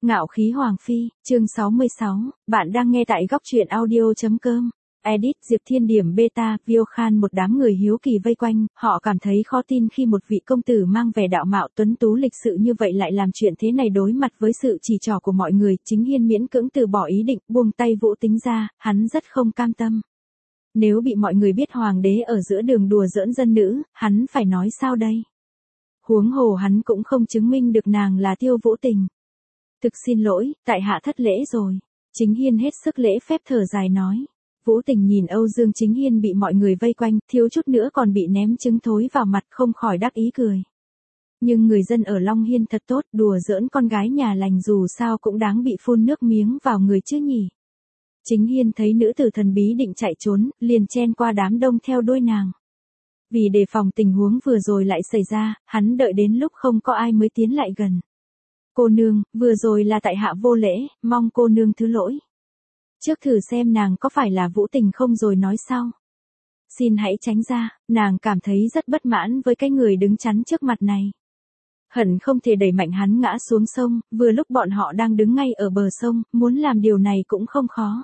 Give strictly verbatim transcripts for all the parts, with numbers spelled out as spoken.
Ngạo khí Hoàng Phi, chương sáu mươi sáu, bạn đang nghe tại góc truyện audio.com. Edit Diệp Thiên Điểm Beta, Viu Khan một đám người hiếu kỳ vây quanh, họ cảm thấy khó tin khi một vị công tử mang vẻ đạo mạo tuấn tú lịch sự như vậy lại làm chuyện thế này đối mặt với sự chỉ trỏ của mọi người. Chính Hiên miễn cưỡng từ bỏ ý định, buông tay Vũ Tính ra, hắn rất không cam tâm. Nếu bị mọi người biết hoàng đế ở giữa đường đùa giỡn dân nữ, hắn phải nói sao đây? Huống hồ hắn cũng không chứng minh được nàng là Tiêu Vũ Tình. Thực xin lỗi, tại hạ thất lễ rồi. Chính Hiên hết sức lễ phép thở dài nói. Vũ Tình nhìn Âu Dương Chính Hiên bị mọi người vây quanh, thiếu chút nữa còn bị ném trứng thối vào mặt, không khỏi đắc ý cười. Nhưng người dân ở Long Hiên thật tốt, đùa giỡn con gái nhà lành dù sao cũng đáng bị phun nước miếng vào người chứ nhỉ. Chính Hiên thấy nữ tử thần bí định chạy trốn, liền chen qua đám đông theo đuôi nàng. Vì đề phòng tình huống vừa rồi lại xảy ra, hắn đợi đến lúc không có ai mới tiến lại gần. Cô nương, vừa rồi là tại hạ vô lễ, mong cô nương thứ lỗi. Trước thử xem nàng có phải là Vũ Tình không rồi nói sau. Xin hãy tránh ra, nàng cảm thấy rất bất mãn với cái người đứng chắn trước mặt này. Hận không thể đẩy mạnh hắn ngã xuống sông, vừa lúc bọn họ đang đứng ngay ở bờ sông, muốn làm điều này cũng không khó.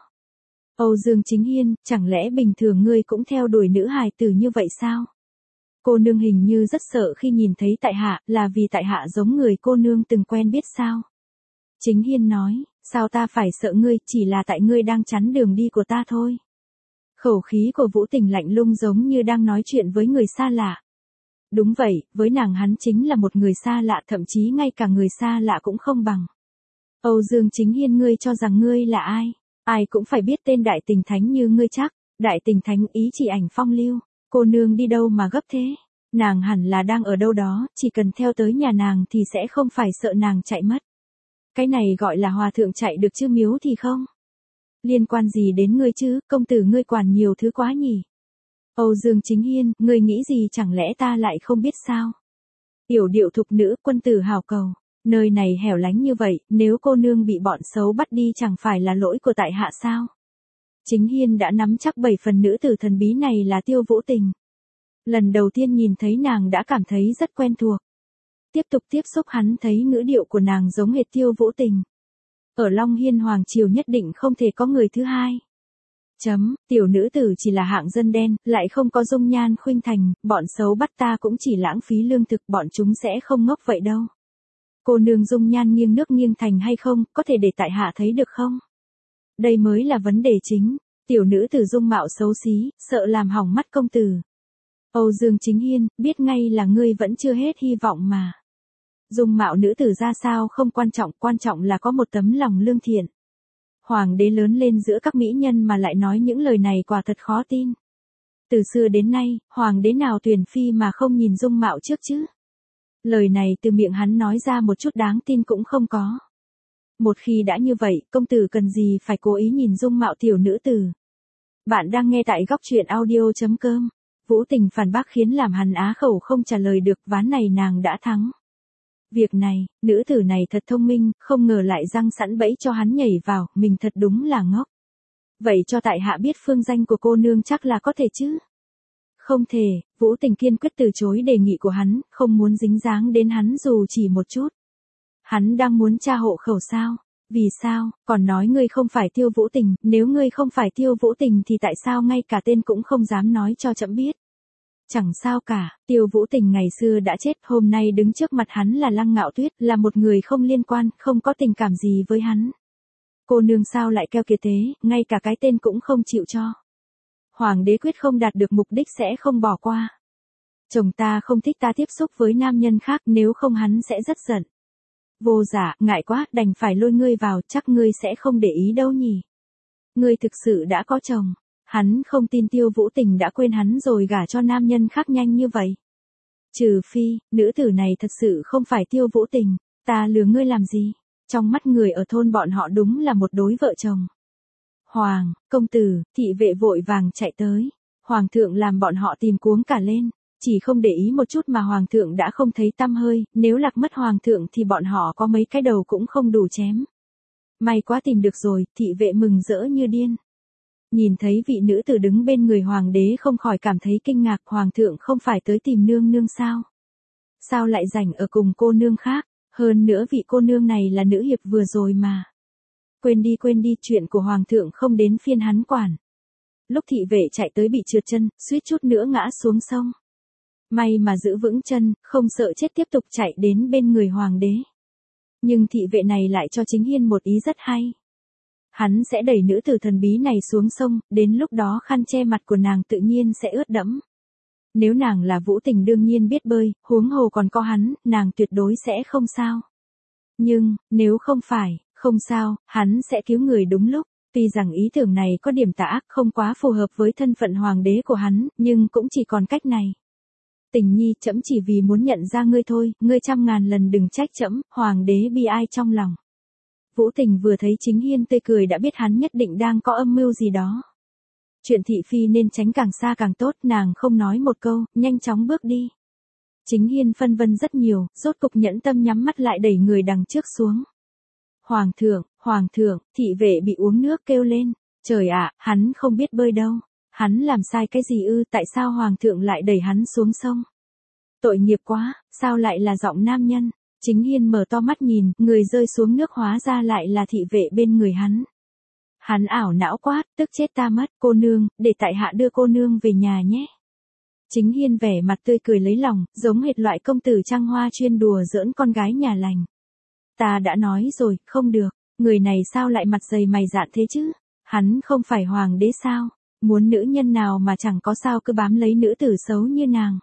Âu Dương Chính Hiên, chẳng lẽ bình thường ngươi cũng theo đuổi nữ hài tử như vậy sao? Cô nương hình như rất sợ khi nhìn thấy tại hạ, là vì tại hạ giống người cô nương từng quen biết sao? Chính Hiên nói, sao ta phải sợ ngươi, chỉ là tại ngươi đang chắn đường đi của ta thôi. Khẩu khí của Vũ Tình lạnh lùng giống như đang nói chuyện với người xa lạ. Đúng vậy, với nàng hắn chính là một người xa lạ, thậm chí ngay cả người xa lạ cũng không bằng. Âu Dương Chính Hiên, ngươi cho rằng ngươi là ai? Ai cũng phải biết tên Đại Tình Thánh như ngươi chắc. Đại Tình Thánh ý chỉ ảnh phong lưu. Cô nương đi đâu mà gấp thế? Nàng hẳn là đang ở đâu đó, chỉ cần theo tới nhà nàng thì sẽ không phải sợ nàng chạy mất. Cái này gọi là hòa thượng chạy được chứ miếu thì không. Liên quan gì đến ngươi chứ, công tử ngươi quản nhiều thứ quá nhỉ. Âu Dương Chính Hiên, ngươi nghĩ gì chẳng lẽ ta lại không biết sao? Yểu điệu thục nữ, quân tử hào cầu. Nơi này hẻo lánh như vậy, nếu cô nương bị bọn xấu bắt đi chẳng phải là lỗi của tại hạ sao? Chính Hiên đã nắm chắc bảy phần nữ tử thần bí này là Tiêu Vũ Tình. Lần đầu tiên nhìn thấy nàng đã cảm thấy rất quen thuộc. Tiếp tục tiếp xúc hắn thấy ngữ điệu của nàng giống hệt Tiêu Vũ Tình. Ở Long Hiên Hoàng Triều nhất định không thể có người thứ hai. Chấm, tiểu nữ tử chỉ là hạng dân đen, lại không có dung nhan khuynh thành, bọn xấu bắt ta cũng chỉ lãng phí lương thực, bọn chúng sẽ không ngốc vậy đâu. Cô nương dung nhan nghiêng nước nghiêng thành hay không, có thể để tại hạ thấy được không? Đây mới là vấn đề chính, tiểu nữ tử dung mạo xấu xí, sợ làm hỏng mắt công tử. Âu Dương Chính Hiên, biết ngay là ngươi vẫn chưa hết hy vọng mà. Dung mạo nữ tử ra sao không quan trọng, quan trọng là có một tấm lòng lương thiện. Hoàng đế lớn lên giữa các mỹ nhân mà lại nói những lời này quả thật khó tin. Từ xưa đến nay, hoàng đế nào tuyển phi mà không nhìn dung mạo trước chứ? Lời này từ miệng hắn nói ra một chút đáng tin cũng không có. Một khi đã như vậy, công tử cần gì phải cố ý nhìn dung mạo tiểu nữ tử. Bạn đang nghe tại góc truyện audio.com. Vũ Tình phản bác khiến làm hắn á khẩu không trả lời được, ván này nàng đã thắng. Việc này, nữ tử này thật thông minh, không ngờ lại răng sẵn bẫy cho hắn nhảy vào, mình thật đúng là ngốc. Vậy cho tại hạ biết phương danh của cô nương chắc là có thể chứ? Không thể, Vũ Tình kiên quyết từ chối đề nghị của hắn, không muốn dính dáng đến hắn dù chỉ một chút. Hắn đang muốn tra hộ khẩu sao? Vì sao? Còn nói ngươi không phải Tiêu Vũ Tình, nếu ngươi không phải Tiêu Vũ Tình thì tại sao ngay cả tên cũng không dám nói cho trẫm biết? Chẳng sao cả, Tiêu Vũ Tình ngày xưa đã chết, hôm nay đứng trước mặt hắn là Lăng Ngạo Tuyết, là một người không liên quan, không có tình cảm gì với hắn. Cô nương sao lại keo kiệt thế, ngay cả cái tên cũng không chịu cho. Hoàng đế quyết không đạt được mục đích sẽ không bỏ qua. Chồng ta không thích ta tiếp xúc với nam nhân khác, nếu không hắn sẽ rất giận. Vô giả, ngại quá, đành phải lôi ngươi vào, chắc ngươi sẽ không để ý đâu nhỉ. Ngươi thực sự đã có chồng. Hắn không tin Tiêu Vũ Tình đã quên hắn rồi gả cho nam nhân khác nhanh như vậy. Trừ phi, nữ tử này thật sự không phải Tiêu Vũ Tình, ta lừa ngươi làm gì? Trong mắt người ở thôn bọn họ đúng là một đối vợ chồng. Hoàng, công tử, thị vệ vội vàng chạy tới. Hoàng thượng làm bọn họ tìm cuống cả lên. Chỉ không để ý một chút mà hoàng thượng đã không thấy tăm hơi, nếu lạc mất hoàng thượng thì bọn họ có mấy cái đầu cũng không đủ chém. May quá tìm được rồi, thị vệ mừng rỡ như điên. Nhìn thấy vị nữ tử đứng bên người hoàng đế không khỏi cảm thấy kinh ngạc, hoàng thượng không phải tới tìm nương nương sao? Sao lại rảnh ở cùng cô nương khác? Hơn nữa vị cô nương này là nữ hiệp vừa rồi mà. Quên đi quên đi, chuyện của hoàng thượng không đến phiên hắn quản. Lúc thị vệ chạy tới bị trượt chân, suýt chút nữa ngã xuống sông. May mà giữ vững chân, không sợ chết tiếp tục chạy đến bên người hoàng đế. Nhưng thị vệ này lại cho Chính Hiên một ý rất hay. Hắn sẽ đẩy nữ tử thần bí này xuống sông, đến lúc đó khăn che mặt của nàng tự nhiên sẽ ướt đẫm. Nếu nàng là Vũ Tình đương nhiên biết bơi, huống hồ còn có hắn, nàng tuyệt đối sẽ không sao. Nhưng, nếu không phải, không sao, hắn sẽ cứu người đúng lúc. Tuy rằng ý tưởng này có điểm tà ác, không quá phù hợp với thân phận hoàng đế của hắn, nhưng cũng chỉ còn cách này. Tình nhi, trẫm chỉ vì muốn nhận ra ngươi thôi, ngươi trăm ngàn lần đừng trách trẫm. Hoàng đế bi ai trong lòng. Vũ Tình vừa thấy Chính Hiên tươi cười đã biết hắn nhất định đang có âm mưu gì đó. Chuyện thị phi nên tránh càng xa càng tốt, nàng không nói một câu, nhanh chóng bước đi. Chính Hiên phân vân rất nhiều, rốt cục nhẫn tâm nhắm mắt lại đẩy người đằng trước xuống. Hoàng thượng, hoàng thượng, thị vệ bị uống nước kêu lên. Trời ạ, hắn không biết bơi đâu. Hắn làm sai cái gì ư, tại sao hoàng thượng lại đẩy hắn xuống sông? Tội nghiệp quá, sao lại là giọng nam nhân? Chính Hiên mở to mắt nhìn, người rơi xuống nước hóa ra lại là thị vệ bên người hắn. Hắn ảo não quát, tức chết ta mất, cô nương, để tại hạ đưa cô nương về nhà nhé. Chính Hiên vẻ mặt tươi cười lấy lòng, giống hệt loại công tử trăng hoa chuyên đùa giỡn con gái nhà lành. Ta đã nói rồi, không được, người này sao lại mặt dày mày dạn thế chứ? Hắn không phải hoàng đế sao? Muốn nữ nhân nào mà chẳng có sao cứ bám lấy nữ tử xấu như nàng.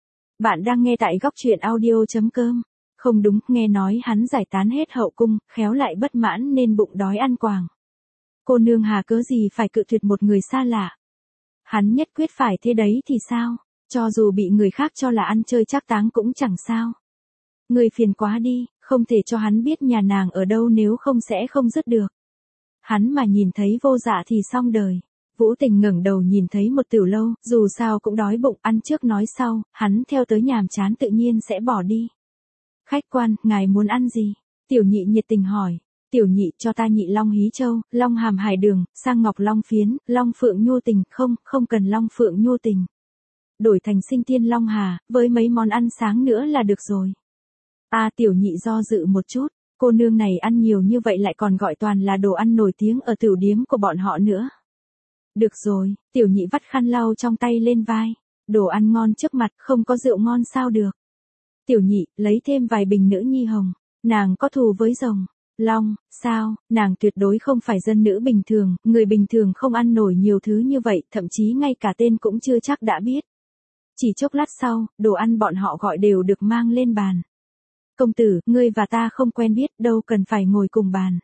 Bạn đang nghe tại góc truyện audio chấm com. Không đúng, nghe nói hắn giải tán hết hậu cung, khéo lại bất mãn nên bụng đói ăn quàng. Cô nương hà cớ gì phải cự tuyệt một người xa lạ? Hắn nhất quyết phải thế đấy thì sao? Cho dù bị người khác cho là ăn chơi trác táng cũng chẳng sao. Người phiền quá đi, không thể cho hắn biết nhà nàng ở đâu nếu không sẽ không dứt được. Hắn mà nhìn thấy vô dạ thì xong đời. Vũ Tình ngẩng đầu nhìn thấy một tiểu lâu, dù sao cũng đói bụng, ăn trước nói sau, hắn theo tới nhàm chán tự nhiên sẽ bỏ đi. Khách quan, ngài muốn ăn gì? Tiểu nhị nhiệt tình hỏi. Tiểu nhị, cho ta nhị long hí châu, long hàm hải đường, sang ngọc long phiến, long phượng nhô tình, không, không cần long phượng nhô tình. Đổi thành sinh tiên long hà, với mấy món ăn sáng nữa là được rồi. À, tiểu nhị do dự một chút, cô nương này ăn nhiều như vậy lại còn gọi toàn là đồ ăn nổi tiếng ở tửu điếm của bọn họ nữa. Được rồi, tiểu nhị vắt khăn lau trong tay lên vai. Đồ ăn ngon trước mặt, không có rượu ngon sao được. Tiểu nhị, lấy thêm vài bình nữ nhi hồng. Nàng có thù với rồng. Long, sao, nàng tuyệt đối không phải dân nữ bình thường, người bình thường không ăn nổi nhiều thứ như vậy, thậm chí ngay cả tên cũng chưa chắc đã biết. Chỉ chốc lát sau, đồ ăn bọn họ gọi đều được mang lên bàn. Công tử, ngươi và ta không quen biết, đâu cần phải ngồi cùng bàn.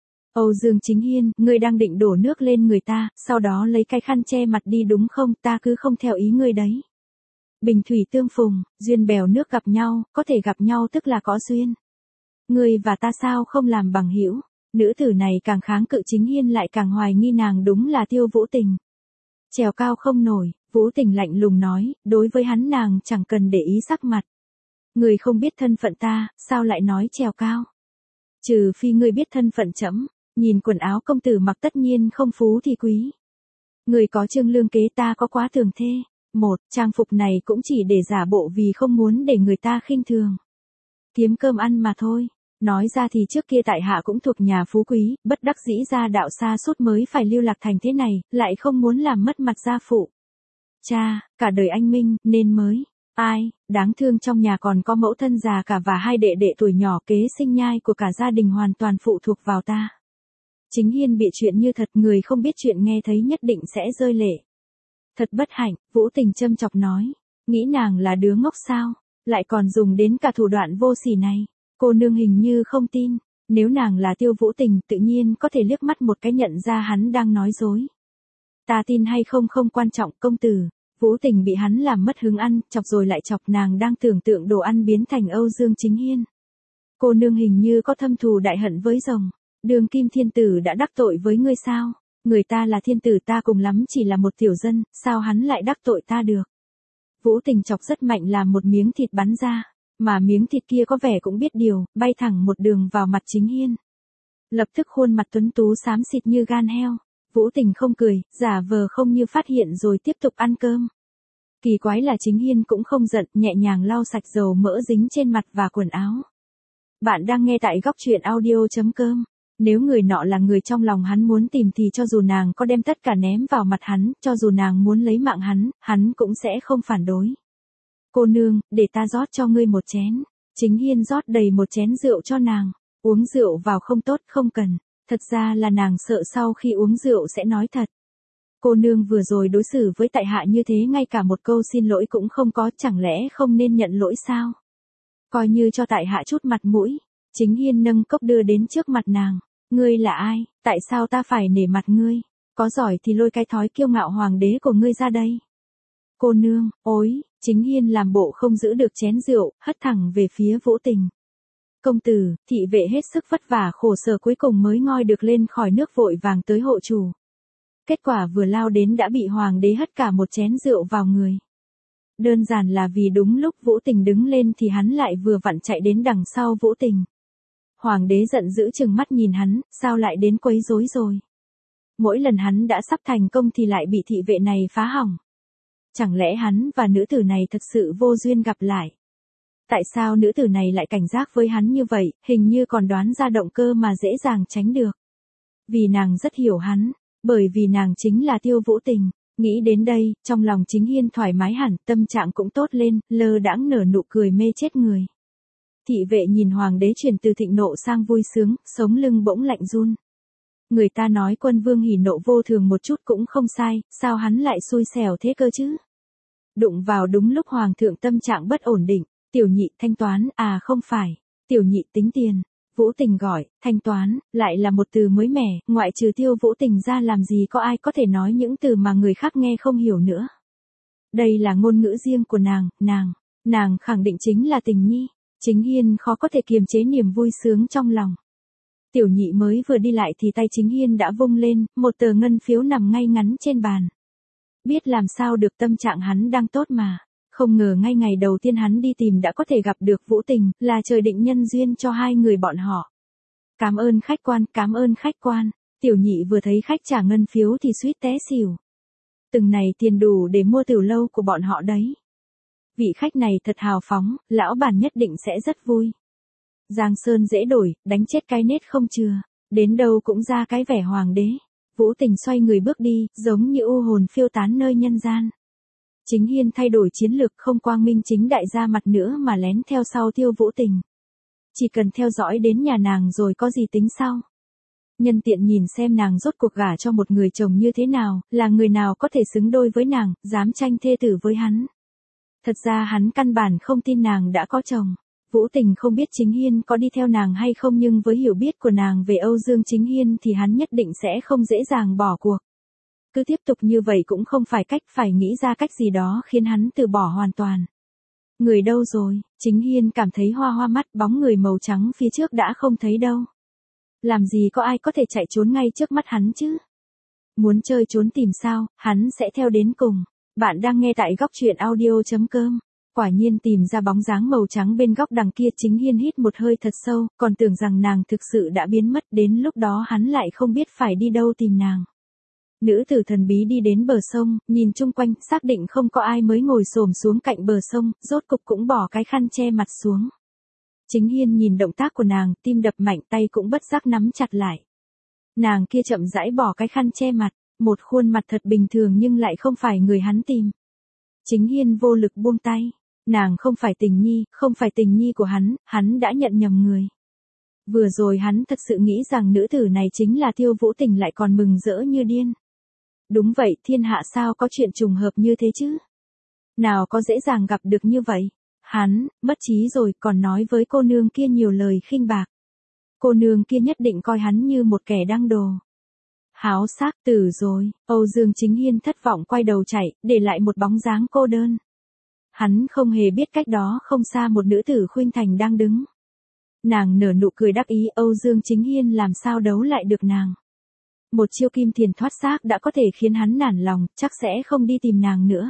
Âu Dương Chính Hiên, ngươi đang định đổ nước lên người ta, sau đó lấy cái khăn che mặt đi đúng không, ta cứ không theo ý ngươi đấy. Bình thủy tương phùng, duyên bèo nước gặp nhau, có thể gặp nhau tức là có duyên. Ngươi và ta sao không làm bằng hữu? Nữ tử này càng kháng cự Chính Hiên lại càng hoài nghi nàng đúng là Tiêu Vũ Tình. Trèo cao không nổi, Vũ Tình lạnh lùng nói, đối với hắn nàng chẳng cần để ý sắc mặt. Ngươi không biết thân phận ta, sao lại nói trèo cao? Trừ phi ngươi biết thân phận trẫm, nhìn quần áo công tử mặc tất nhiên không phú thì quý. Ngươi có trương lương kế, ta có quá thường thê. Một, trang phục này cũng chỉ để giả bộ vì không muốn để người ta khinh thường. Kiếm cơm ăn mà thôi. Nói ra thì trước kia tại hạ cũng thuộc nhà phú quý, bất đắc dĩ gia đạo xa suốt mới phải lưu lạc thành thế này, lại không muốn làm mất mặt gia phụ. Cha, cả đời anh minh, nên mới. Ai, đáng thương trong nhà còn có mẫu thân già cả và hai đệ đệ tuổi nhỏ, kế sinh nhai của cả gia đình hoàn toàn phụ thuộc vào ta. Chính Hiên bị chuyện như thật, người không biết chuyện nghe thấy nhất định sẽ rơi lệ. Thật bất hạnh, Vũ Tình châm chọc nói. Nghĩ nàng là đứa ngốc sao, lại còn dùng đến cả thủ đoạn vô sỉ này. Cô nương hình như không tin, nếu nàng là Tiêu Vũ Tình tự nhiên có thể liếc mắt một cái nhận ra hắn đang nói dối. Ta tin hay không không quan trọng, công tử. Vũ Tình bị hắn làm mất hứng ăn, chọc rồi lại chọc, nàng đang tưởng tượng đồ ăn biến thành Âu Dương Chính Hiên. Cô nương hình như có thâm thù đại hận với rồng. Đường Kim Thiên Tử đã đắc tội với ngươi sao? Người ta là thiên tử, ta cùng lắm chỉ là một tiểu dân, sao hắn lại đắc tội ta được? Vũ Tình chọc rất mạnh làm một miếng thịt bắn ra, mà miếng thịt kia có vẻ cũng biết điều, bay thẳng một đường vào mặt Chính Hiên. Lập tức khuôn mặt tuấn tú xám xịt như gan heo. Vũ Tình không cười, giả vờ không như phát hiện rồi tiếp tục ăn cơm. Kỳ quái là Chính Hiên cũng không giận, nhẹ nhàng lau sạch dầu mỡ dính trên mặt và quần áo. Bạn đang nghe tại góc truyện audio.com. Nếu người nọ là người trong lòng hắn muốn tìm thì cho dù nàng có đem tất cả ném vào mặt hắn, cho dù nàng muốn lấy mạng hắn, hắn cũng sẽ không phản đối. Cô nương, để ta rót cho ngươi một chén. Chính Hiên rót đầy một chén rượu cho nàng. Uống rượu vào không tốt, không cần. Thật ra là nàng sợ sau khi uống rượu sẽ nói thật. Cô nương vừa rồi đối xử với tại hạ như thế, ngay cả một câu xin lỗi cũng không có, chẳng lẽ không nên nhận lỗi sao? Coi như cho tại hạ chút mặt mũi. Chính Hiên nâng cốc đưa đến trước mặt nàng. Ngươi là ai, tại sao ta phải nể mặt ngươi? Có giỏi thì lôi cái thói kiêu ngạo hoàng đế của ngươi ra đây. Cô nương, ối, Chính Hiên làm bộ không giữ được chén rượu, hất thẳng về phía Vũ Tình. Công tử, thị vệ hết sức vất vả khổ sở cuối cùng mới ngoi được lên khỏi nước vội vàng tới hộ chủ. Kết quả vừa lao đến đã bị hoàng đế hất cả một chén rượu vào người. Đơn giản là vì đúng lúc Vũ Tình đứng lên thì hắn lại vừa vặn chạy đến đằng sau Vũ Tình. Hoàng đế giận dữ trừng mắt nhìn hắn, sao lại đến quấy rối rồi. Mỗi lần hắn đã sắp thành công thì lại bị thị vệ này phá hỏng. Chẳng lẽ hắn và nữ tử này thật sự vô duyên gặp lại? Tại sao nữ tử này lại cảnh giác với hắn như vậy, hình như còn đoán ra động cơ mà dễ dàng tránh được. Vì nàng rất hiểu hắn, bởi vì nàng chính là Tiêu Vũ Tình. Nghĩ đến đây, trong lòng Chính Hiên thoải mái hẳn, tâm trạng cũng tốt lên, lơ đãng nở nụ cười mê chết người. Thị vệ nhìn hoàng đế chuyển từ thịnh nộ sang vui sướng, sống lưng bỗng lạnh run. Người ta nói quân vương hỉ nộ vô thường một chút cũng không sai, sao hắn lại xui xẻo thế cơ chứ? Đụng vào đúng lúc hoàng thượng tâm trạng bất ổn định, tiểu nhị thanh toán, à không phải, tiểu nhị tính tiền. Vũ Tình gọi, thanh toán, lại là một từ mới mẻ, ngoại trừ Tiêu Vũ Tình ra làm gì có ai có thể nói những từ mà người khác nghe không hiểu nữa. Đây là ngôn ngữ riêng của nàng, nàng, nàng khẳng định chính là Tình Nhi. Chính Hiên khó có thể kiềm chế niềm vui sướng trong lòng. Tiểu nhị mới vừa đi lại thì tay Chính Hiên đã vung lên, một tờ ngân phiếu nằm ngay ngắn trên bàn. Biết làm sao được, tâm trạng hắn đang tốt mà. Không ngờ ngay ngày đầu tiên hắn đi tìm đã có thể gặp được Vũ Tình, là trời định nhân duyên cho hai người bọn họ. Cảm ơn khách quan, cảm ơn khách quan. Tiểu nhị vừa thấy khách trả ngân phiếu thì suýt té xỉu. Từng này tiền đủ để mua tiểu lâu của bọn họ đấy. Vị khách này thật hào phóng, lão bản nhất định sẽ rất vui. Giang sơn dễ đổi, đánh chết cái nết không chừa, đến đâu cũng ra cái vẻ hoàng đế. Vũ Tình xoay người bước đi, giống như u hồn phiêu tán nơi nhân gian. Chính Hiên thay đổi chiến lược, không quang minh chính đại ra mặt nữa mà lén theo sau Tiêu Vũ Tình. Chỉ cần theo dõi đến nhà nàng rồi có gì tính sau. Nhân tiện nhìn xem nàng rốt cuộc gả cho một người chồng như thế nào, là người nào có thể xứng đôi với nàng, dám tranh thê tử với hắn. Thật ra hắn căn bản không tin nàng đã có chồng. Vũ Tình không biết Chính Hiên có đi theo nàng hay không, nhưng với hiểu biết của nàng về Âu Dương Chính Hiên thì hắn nhất định sẽ không dễ dàng bỏ cuộc. Cứ tiếp tục như vậy cũng không phải cách, phải nghĩ ra cách gì đó khiến hắn từ bỏ hoàn toàn. Người đâu rồi? Chính Hiên cảm thấy hoa hoa mắt, bóng người màu trắng phía trước đã không thấy đâu. Làm gì có ai có thể chạy trốn ngay trước mắt hắn chứ? Muốn chơi trốn tìm sao, hắn sẽ theo đến cùng. Bạn đang nghe tại góc truyện audio.com. Quả nhiên tìm ra bóng dáng màu trắng bên góc đằng kia. Chính Hiên hít một hơi thật sâu, còn tưởng rằng nàng thực sự đã biến mất, đến lúc đó hắn lại không biết phải đi đâu tìm nàng. Nữ tử thần bí đi đến bờ sông, nhìn chung quanh, xác định không có ai mới ngồi xổm xuống cạnh bờ sông, rốt cục cũng bỏ cái khăn che mặt xuống. Chính Hiên nhìn động tác của nàng, tim đập mạnh, tay cũng bất giác nắm chặt lại. Nàng kia chậm rãi bỏ cái khăn che mặt, một khuôn mặt thật bình thường nhưng lại không phải người hắn tìm. Chính Hiên vô lực buông tay. Nàng không phải Tình Nhi, không phải Tình Nhi của hắn, hắn đã nhận nhầm người. Vừa rồi hắn thật sự nghĩ rằng nữ tử này chính là Tiêu Vũ Tình, lại còn mừng rỡ như điên. Đúng vậy, thiên hạ sao có chuyện trùng hợp như thế chứ? Nào có dễ dàng gặp được như vậy? Hắn, mất trí rồi, còn nói với cô nương kia nhiều lời khinh bạc. Cô nương kia nhất định coi hắn như một kẻ đăng đồ. Háo xác tử rồi, Âu Dương Chính Hiên thất vọng quay đầu chạy, để lại một bóng dáng cô đơn. Hắn không hề biết cách đó không xa một nữ tử khuynh thành đang đứng. Nàng nở nụ cười đắc ý, Âu Dương Chính Hiên làm sao đấu lại được nàng. Một chiêu kim thiền thoát xác đã có thể khiến hắn nản lòng, chắc sẽ không đi tìm nàng nữa.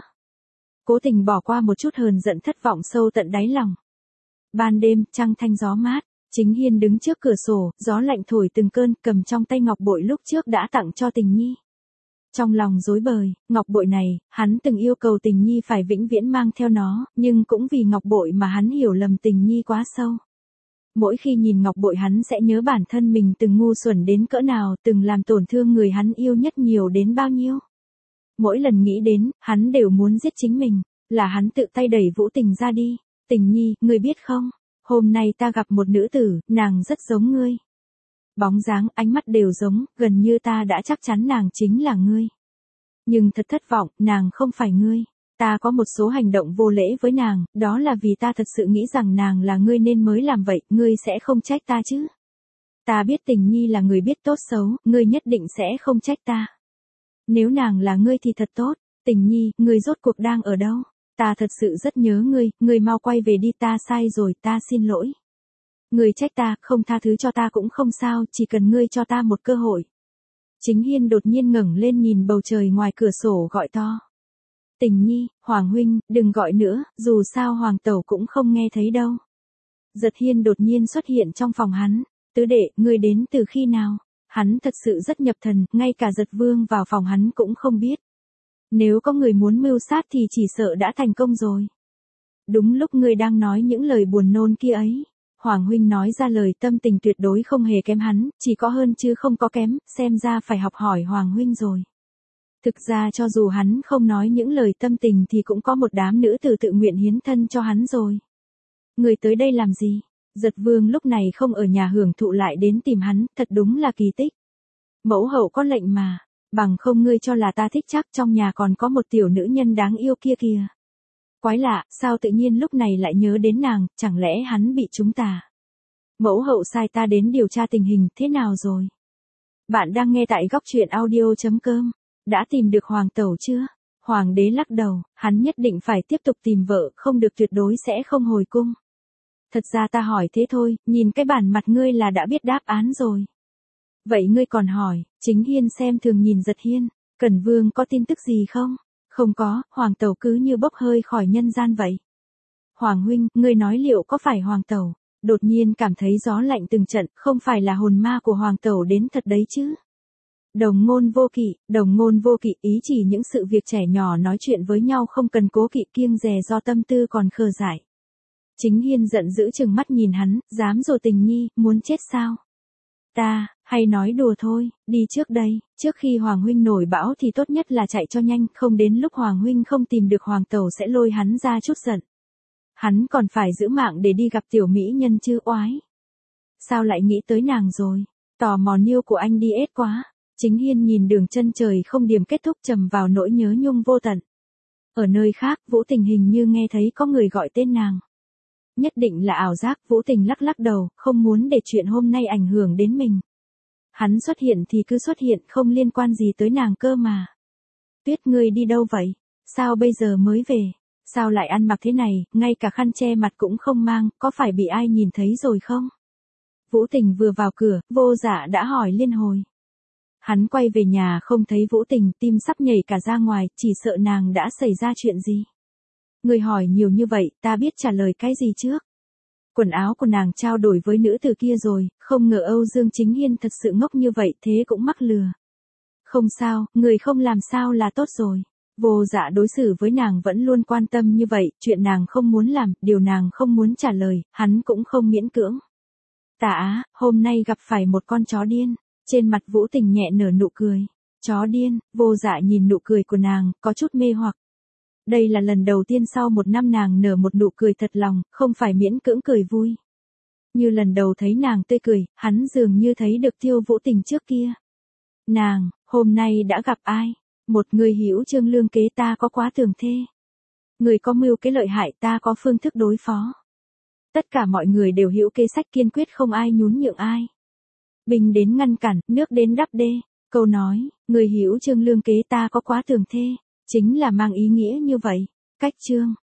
Cố tình bỏ qua một chút hờn giận thất vọng sâu tận đáy lòng. Ban đêm, trăng thanh gió mát, Chính Hiên đứng trước cửa sổ, gió lạnh thổi từng cơn, cầm trong tay ngọc bội lúc trước đã tặng cho Tình Nhi. Trong lòng rối bời, ngọc bội này, hắn từng yêu cầu Tình Nhi phải vĩnh viễn mang theo nó, nhưng cũng vì ngọc bội mà hắn hiểu lầm Tình Nhi quá sâu. Mỗi khi nhìn ngọc bội hắn sẽ nhớ bản thân mình từng ngu xuẩn đến cỡ nào, từng làm tổn thương người hắn yêu nhất nhiều đến bao nhiêu. Mỗi lần nghĩ đến, hắn đều muốn giết chính mình, là hắn tự tay đẩy Vũ Tình ra đi. Tình nhi, ngươi biết không, hôm nay ta gặp một nữ tử, nàng rất giống ngươi. Bóng dáng, ánh mắt đều giống, gần như ta đã chắc chắn nàng chính là ngươi. Nhưng thật thất vọng, nàng không phải ngươi. Ta có một số hành động vô lễ với nàng, đó là vì ta thật sự nghĩ rằng nàng là ngươi nên mới làm vậy, ngươi sẽ không trách ta chứ. Ta biết Tình nhi là người biết tốt xấu, ngươi nhất định sẽ không trách ta. Nếu nàng là ngươi thì thật tốt. Tình nhi, ngươi rốt cuộc đang ở đâu? Ta thật sự rất nhớ ngươi, ngươi mau quay về đi, ta sai rồi, ta xin lỗi. Ngươi trách ta, không tha thứ cho ta cũng không sao, chỉ cần ngươi cho ta một cơ hội. Chính Hiên đột nhiên ngẩng lên nhìn bầu trời ngoài cửa sổ gọi to. Tình nhi, Hoàng huynh, đừng gọi nữa, dù sao Hoàng tẩu cũng không nghe thấy đâu. Giật Hiên đột nhiên xuất hiện trong phòng hắn. Tứ đệ, ngươi đến từ khi nào? Hắn thật sự rất nhập thần, ngay cả Giật Vương vào phòng hắn cũng không biết. Nếu có người muốn mưu sát thì chỉ sợ đã thành công rồi. Đúng lúc ngươi đang nói những lời buồn nôn kia ấy. Hoàng huynh nói ra lời tâm tình tuyệt đối không hề kém hắn, chỉ có hơn chứ không có kém, xem ra phải học hỏi Hoàng huynh rồi. Thực ra cho dù hắn không nói những lời tâm tình thì cũng có một đám nữ tử tự nguyện hiến thân cho hắn rồi. Người tới đây làm gì? Giật Vương lúc này không ở nhà hưởng thụ lại đến tìm hắn, thật đúng là kỳ tích. Mẫu hậu có lệnh mà, bằng không ngươi cho là ta thích chắc trong nhà còn có một tiểu nữ nhân đáng yêu kia kìa. Quái lạ, sao tự nhiên lúc này lại nhớ đến nàng, chẳng lẽ hắn bị trúng tà? Mẫu hậu sai ta đến điều tra tình hình, thế nào rồi? Bạn đang nghe tại góc truyện audio chấm com. Đã tìm được Hoàng tẩu chưa? Hoàng đế lắc đầu, hắn nhất định phải tiếp tục tìm vợ, không được, tuyệt đối sẽ không hồi cung. Thật ra ta hỏi thế thôi, nhìn cái bản mặt ngươi là đã biết đáp án rồi. Vậy ngươi còn hỏi? Chính Hiên xem thường nhìn Giật Hiên. Cẩn Vương có tin tức gì không? Không có, Hoàng tẩu cứ như bốc hơi khỏi nhân gian vậy. Hoàng huynh, ngươi nói liệu có phải Hoàng tẩu? Đột nhiên cảm thấy gió lạnh từng trận, không phải là hồn ma của Hoàng tẩu đến thật đấy chứ? Đồng ngôn vô kỵ, đồng ngôn vô kỵ ý chỉ những sự việc trẻ nhỏ nói chuyện với nhau không cần cố kỵ kiêng dè do tâm tư còn khờ dại. Chính Hiên giận dữ chừng mắt nhìn hắn, dám rồi Tình nhi, muốn chết sao? Ta, hay nói đùa thôi, đi trước đây, trước khi Hoàng huynh nổi bão thì tốt nhất là chạy cho nhanh, không đến lúc Hoàng huynh không tìm được Hoàng tẩu sẽ lôi hắn ra chút giận. Hắn còn phải giữ mạng để đi gặp tiểu mỹ nhân chứ oái. Sao lại nghĩ tới nàng rồi? Tò mò niêu của anh đi ết quá. Chính Hiên nhìn đường chân trời không điểm kết thúc trầm vào nỗi nhớ nhung vô tận. Ở nơi khác, Vũ Tình hình như nghe thấy có người gọi tên nàng. Nhất định là ảo giác, Vũ Tình lắc lắc đầu, không muốn để chuyện hôm nay ảnh hưởng đến mình. Hắn xuất hiện thì cứ xuất hiện, không liên quan gì tới nàng cơ mà. Tuyết, ngươi đi đâu vậy? Sao bây giờ mới về? Sao lại ăn mặc thế này, ngay cả khăn che mặt cũng không mang, có phải bị ai nhìn thấy rồi không? Vũ Tình vừa vào cửa, Vô Dạ đã hỏi liên hồi. Hắn quay về nhà không thấy Vũ Tình, tim sắp nhảy cả ra ngoài, chỉ sợ nàng đã xảy ra chuyện gì. Người hỏi nhiều như vậy, ta biết trả lời cái gì trước. Quần áo của nàng trao đổi với nữ tử kia rồi, không ngờ Âu Dương Chính Hiên thật sự ngốc như vậy, thế cũng mắc lừa. Không sao, người không làm sao là tốt rồi. Vô Dạ đối xử với nàng vẫn luôn quan tâm như vậy, chuyện nàng không muốn làm, điều nàng không muốn trả lời, hắn cũng không miễn cưỡng. Tả Á, hôm nay gặp phải một con chó điên. Trên mặt Vũ Tình nhẹ nở nụ cười. Chó điên, Vô Dạ nhìn nụ cười của nàng, có chút mê hoặc. Đây là lần đầu tiên sau một năm nàng nở một nụ cười thật lòng, không phải miễn cưỡng cười vui. Như lần đầu thấy nàng tươi cười, hắn dường như thấy được Tiêu Vũ Tình trước kia. Nàng, hôm nay đã gặp ai? Một người hữu trương lương kế, ta có quá tường thê. Người có mưu kế lợi hại, ta có phương thức đối phó. Tất cả mọi người đều hữu kế sách kiên quyết, không ai nhún nhượng ai. Binh đến ngăn cản, nước đến đắp đê. Câu nói, người hữu trương lương kế, ta có quá tường thê, chính là mang ý nghĩa như vậy. Cách chương,